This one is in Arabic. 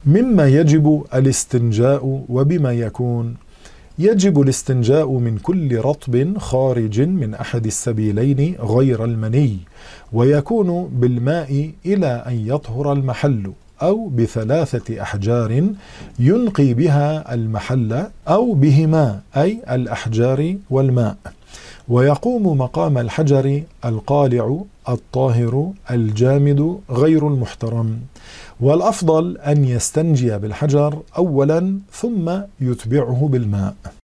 مما يجب الاستنجاء وبما يكون. يجب الاستنجاء من كل رطب خارج من أحد السبيلين غير المني، ويكون بالماء إلى أن يطهر المحل، أو ب3 أحجار ينقي بها المحل، أو بهما أي الأحجار والماء. ويقوم مقام الحجر القالع الطاهر الجامد غير المحترم. والأفضل أن يستنجي بالحجر أولا ثم يتبعه بالماء.